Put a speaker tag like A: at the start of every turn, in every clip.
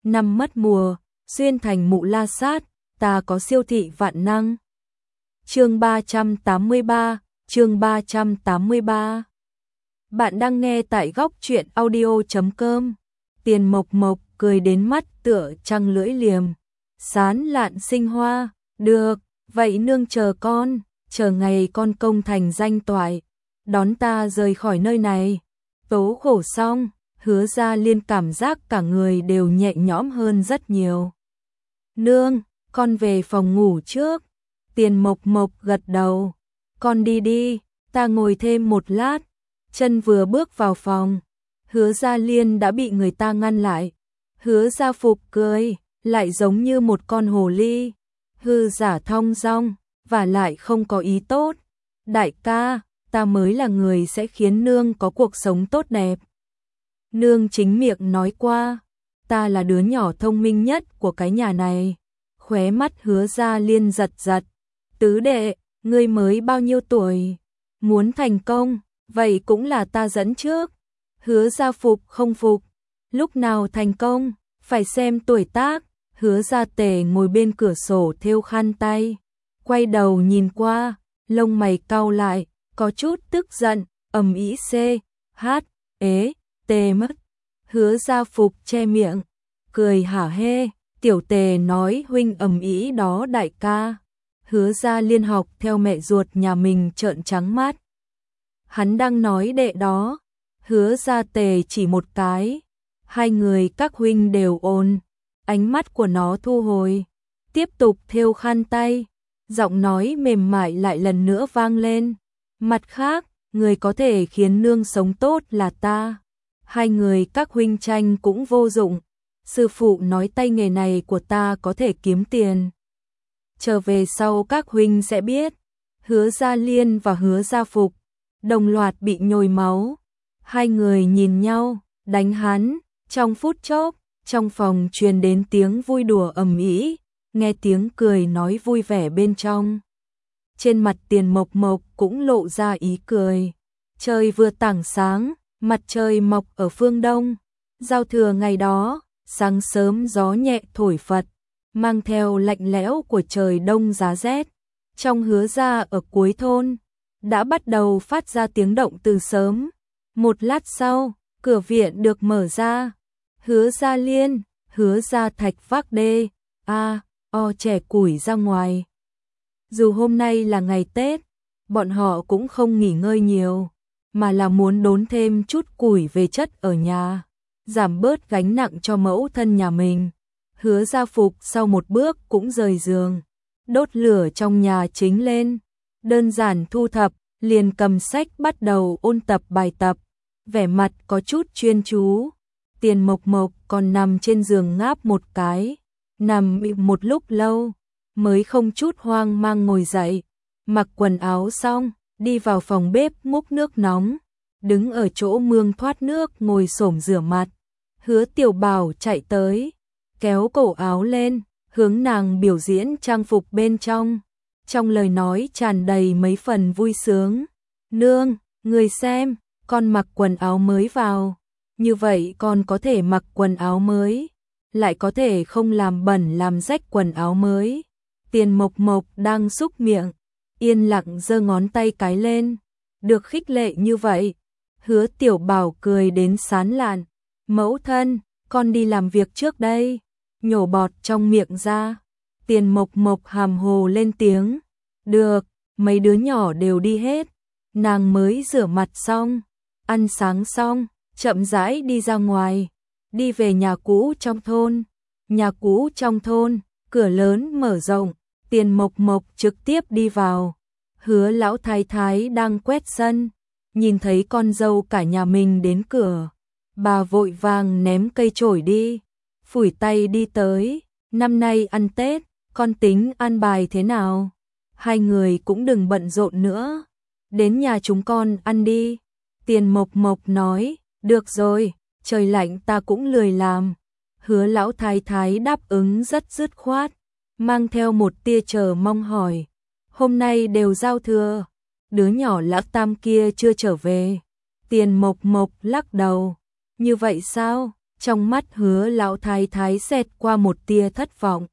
A: năm mất mùa, xuyên thành Mụ La Sát, ta có siêu thị vạn năng. Chương 383, chương 383. Bạn đang nghe tại góc truyện audio.com. Tiền Mộc Mộc cười đến mắt tựa trăng lưỡi liềm, sán lạn sinh hoa, được, vậy nương chờ con, chờ ngày con công thành danh toại, đón ta rời khỏi nơi này. Tố khổ xong, Hứa Gia Liên cảm giác cả người đều nhẹ nhõm hơn rất nhiều. Nương, con về phòng ngủ trước. Tiền Mộc Mộc gật đầu. Con đi đi, ta ngồi thêm một lát. Chân vừa bước vào phòng, Hứa Gia Liên đã bị người ta ngăn lại. Hứa Gia Phục cười, lại giống như một con hồ ly, hư giả thong dong, và lại không có ý tốt. Đại ca, ta mới là người sẽ khiến nương có cuộc sống tốt đẹp. Nương chính miệng nói qua, ta là đứa nhỏ thông minh nhất của cái nhà này. Khóe mắt Hứa Gia Liên giật giật. Tứ đệ, ngươi mới bao nhiêu tuổi? Muốn thành công, vậy cũng là ta dẫn trước. Hứa Gia Phục không phục. Lúc nào thành công, phải xem tuổi tác. Hứa Gia Tề ngồi bên cửa sổ thêu khăn tay, quay đầu nhìn qua, lông mày cau lại, có chút tức giận, ầm ĩ tê mất. Hứa Gia Phục che miệng, cười hả hê, tiểu Tề nói huynh ầm ĩ đó đại ca. Hứa Gia Liên học theo mẹ ruột nhà mình trợn trắng mắt. Hắn đang nói đệ đó. Hứa Gia Tề chỉ một cái. Hai người các huynh đều ồn. Ánh mắt của nó thu hồi, tiếp tục thêu khăn tay. Giọng nói mềm mại lại lần nữa vang lên. Mặt khác, người có thể khiến nương sống tốt là ta. Hai người các huynh tranh cũng vô dụng. Sư phụ nói tay nghề này của ta có thể kiếm tiền. Trở về sau các huynh sẽ biết. Hứa Gia Liên và Hứa Gia Phục đồng loạt bị nhồi máu. Hai người nhìn nhau, đánh hắn. Trong phút chốc, trong phòng truyền đến tiếng vui đùa ầm ĩ, nghe tiếng cười nói vui vẻ bên trong. Trên mặt Tiền Mộc Mộc cũng lộ ra ý cười. Trời vừa tảng sáng, mặt trời mọc ở phương đông. Giao thừa ngày đó, sáng sớm gió nhẹ thổi phật, mang theo lạnh lẽo của trời đông giá rét. Trong Hứa gia ở cuối thôn, đã bắt đầu phát ra tiếng động từ sớm. Một lát sau, cửa viện được mở ra. Hứa Gia Liên, Hứa Gia Thạch vác đê, trẻ củi ra ngoài. Dù hôm nay là ngày Tết, bọn họ cũng không nghỉ ngơi nhiều, mà là muốn đốn thêm chút củi về chất ở nhà, giảm bớt gánh nặng cho mẫu thân nhà mình. Hứa Gia Phục sau một bước cũng rời giường, đốt lửa trong nhà chính lên, đơn giản thu thập, liền cầm sách bắt đầu ôn tập bài tập, vẻ mặt có chút chuyên chú. Tiền Mộc Mộc còn nằm trên giường ngáp một cái, nằm một lúc lâu, mới không chút hoang mang ngồi dậy, mặc quần áo xong, đi vào phòng bếp múc nước nóng, đứng ở chỗ mương thoát nước ngồi xổm rửa mặt. Hứa Tiểu Bảo chạy tới, kéo cổ áo lên, hướng nàng biểu diễn trang phục bên trong. Trong lời nói tràn đầy mấy phần vui sướng. Nương, người xem, con mặc quần áo mới vào. Như vậy con có thể mặc quần áo mới, lại có thể không làm bẩn làm rách quần áo mới. Tiền Mộc Mộc đang xúc miệng, yên lặng giơ ngón tay cái lên. Được khích lệ như vậy, Hứa Tiểu Bảo cười đến sán lạn. Mẫu thân, con đi làm việc trước đây. Nhổ bọt trong miệng ra. Tiền Mộc Mộc hàm hồ lên tiếng. Được, mấy đứa nhỏ đều đi hết. Nàng mới rửa mặt xong, ăn sáng xong, chậm rãi đi ra ngoài, đi về nhà cũ trong thôn. Nhà cũ trong thôn, cửa lớn mở rộng, Tiền Mộc Mộc trực tiếp đi vào. Hứa lão thái thái đang quét sân, nhìn thấy con dâu cả nhà mình đến cửa, bà vội vàng ném cây chổi đi, phủi tay đi tới. Năm nay ăn Tết, con tính ăn bài thế nào? Hai người cũng đừng bận rộn nữa, đến nhà chúng con ăn đi. Tiền Mộc Mộc nói, được rồi, trời lạnh ta cũng lười làm. Hứa lão thái thái đáp ứng rất dứt khoát, mang theo một tia chờ mong hỏi, hôm nay đều giao thừa, đứa nhỏ Lão Tam kia chưa trở về. Tiền Mộc Mộc lắc đầu, như vậy sao, Trong mắt Hứa lão thái thái xẹt qua một tia thất vọng.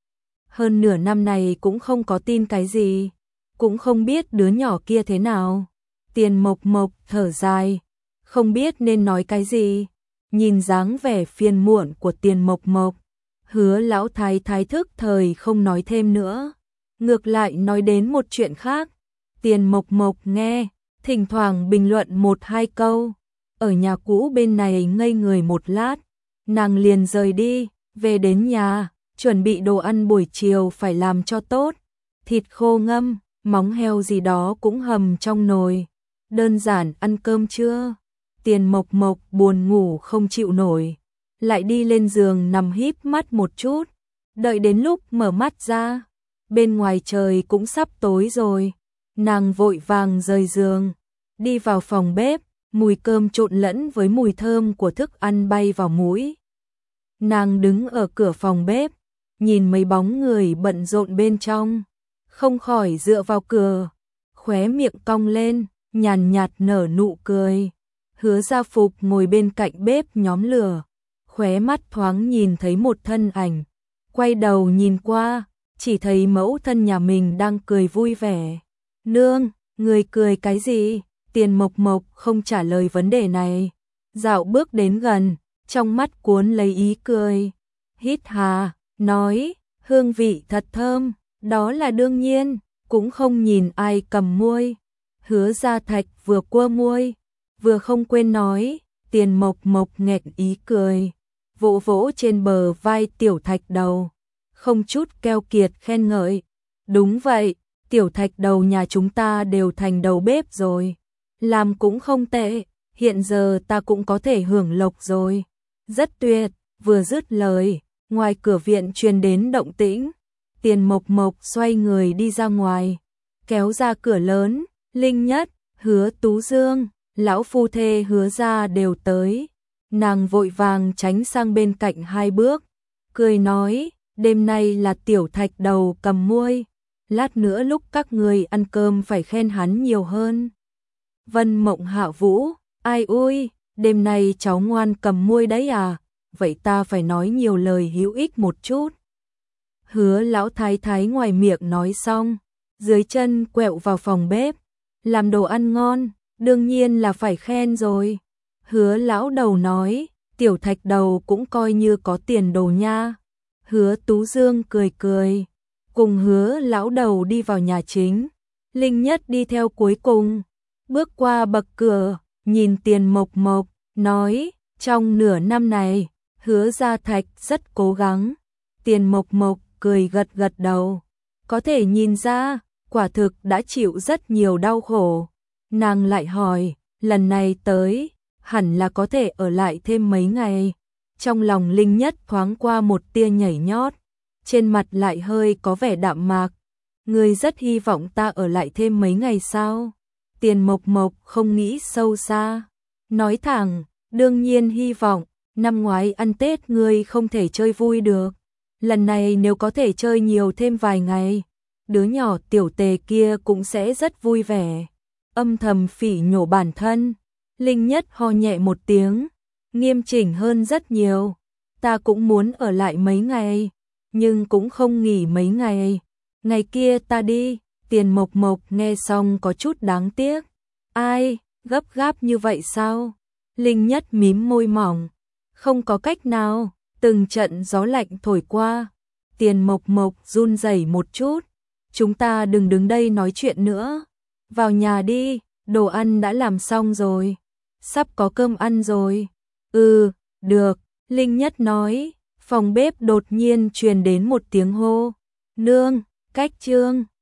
A: Hơn nửa năm này cũng không có tin cái gì, cũng không biết đứa nhỏ kia thế nào. Tiền Mộc Mộc thở dài, không biết nên nói cái gì. Nhìn dáng vẻ phiền muộn của Tiền Mộc Mộc, Hứa lão thái thái thức thời không nói thêm nữa, ngược lại nói đến một chuyện khác. Tiền Mộc Mộc nghe, thỉnh thoảng bình luận một hai câu. Ở nhà cũ bên này ngây người một lát, nàng liền rời đi, về đến nhà, chuẩn bị đồ ăn buổi chiều phải làm cho tốt. Thịt khô ngâm, móng heo gì đó cũng hầm trong nồi. Đơn giản ăn cơm trưa. Tiền Mộc Mộc buồn ngủ không chịu nổi, lại đi lên giường nằm híp mắt một chút. Đợi đến lúc mở mắt ra, bên ngoài trời cũng sắp tối rồi. Nàng vội vàng rời giường, đi vào phòng bếp, mùi cơm trộn lẫn với mùi thơm của thức ăn bay vào mũi. Nàng đứng ở cửa phòng bếp, nhìn mấy bóng người bận rộn bên trong, không khỏi dựa vào cửa, khóe miệng cong lên, nhàn nhạt nở nụ cười. Hứa Gia Phục ngồi bên cạnh bếp nhóm lửa, khóe mắt thoáng nhìn thấy một thân ảnh, quay đầu nhìn qua, chỉ thấy mẫu thân nhà mình đang cười vui vẻ. Nương, người cười cái gì? Tiền Mộc Mộc không trả lời vấn đề này, dạo bước đến gần, trong mắt cuốn lấy ý cười. Hít hà, nói, hương vị thật thơm, đó là đương nhiên, cũng không nhìn ai cầm muôi. Hứa Gia Thạch vừa cua muôi, vừa không quên nói. Tiền Mộc Mộc nghẹn ý cười, vỗ vỗ trên bờ vai Tiểu Thạch Đầu, không chút keo kiệt khen ngợi. Đúng vậy, Tiểu Thạch Đầu nhà chúng ta đều thành đầu bếp rồi, làm cũng không tệ, hiện giờ ta cũng có thể hưởng lộc rồi. Rất tuyệt. Vừa dứt lời, ngoài cửa viện truyền đến động tĩnh. Tiền Mộc Mộc xoay người đi ra ngoài, kéo ra cửa lớn. Linh Nhất, Hứa Tú Dương, lão phu thê Hứa gia đều tới. Nàng vội vàng tránh sang bên cạnh hai bước, cười nói, đêm nay là Tiểu Thạch Đầu cầm muôi, lát nữa lúc các người ăn cơm phải khen hắn nhiều hơn. Vân Mộng Hạ Vũ, ai ui, đêm nay cháu ngoan cầm muôi đấy à, vậy ta phải nói nhiều lời hữu ích một chút. Hứa lão thái thái ngoài miệng nói xong, dưới chân quẹo vào phòng bếp, làm đồ ăn ngon, đương nhiên là phải khen rồi. Hứa lão đầu nói, Tiểu Thạch Đầu cũng coi như có tiền đồ nha. Hứa Tú Dương cười cười, cùng Hứa lão đầu đi vào nhà chính. Linh Nhất đi theo cuối cùng, bước qua bậc cửa, nhìn Tiền Mộc Mộc, nói, trong nửa năm này, Hứa Gia Thạch rất cố gắng. Tiền Mộc Mộc cười gật gật đầu, có thể nhìn ra, quả thực đã chịu rất nhiều đau khổ. Nàng lại hỏi, lần này tới, hẳn là có thể ở lại thêm mấy ngày. Trong lòng Linh Nhất thoáng qua một tia nhảy nhót, trên mặt lại hơi có vẻ đạm mạc. Ngươi rất hy vọng ta ở lại thêm mấy ngày sao? Tiền Mộc Mộc không nghĩ sâu xa, nói thẳng, đương nhiên hy vọng, năm ngoái ăn Tết ngươi không thể chơi vui được. Lần này nếu có thể chơi nhiều thêm vài ngày, đứa nhỏ Tiểu Tề kia cũng sẽ rất vui vẻ. Âm thầm phỉ nhổ bản thân, Linh Nhất ho nhẹ một tiếng, nghiêm chỉnh hơn rất nhiều. Ta cũng muốn ở lại mấy ngày, nhưng cũng không nghỉ mấy ngày. Ngày kia ta đi. Tiền Mộc Mộc nghe xong có chút đáng tiếc. Ai, gấp gáp như vậy sao? Linh Nhất mím môi mỏng, không có cách nào. Từng trận gió lạnh thổi qua, Tiền Mộc Mộc run rẩy một chút. Chúng ta đừng đứng đây nói chuyện nữa, vào nhà đi, đồ ăn đã làm xong rồi, sắp có cơm ăn rồi. Ừ, được, Linh Nhất nói. Phòng bếp đột nhiên truyền đến một tiếng hô, nương, cách Trương.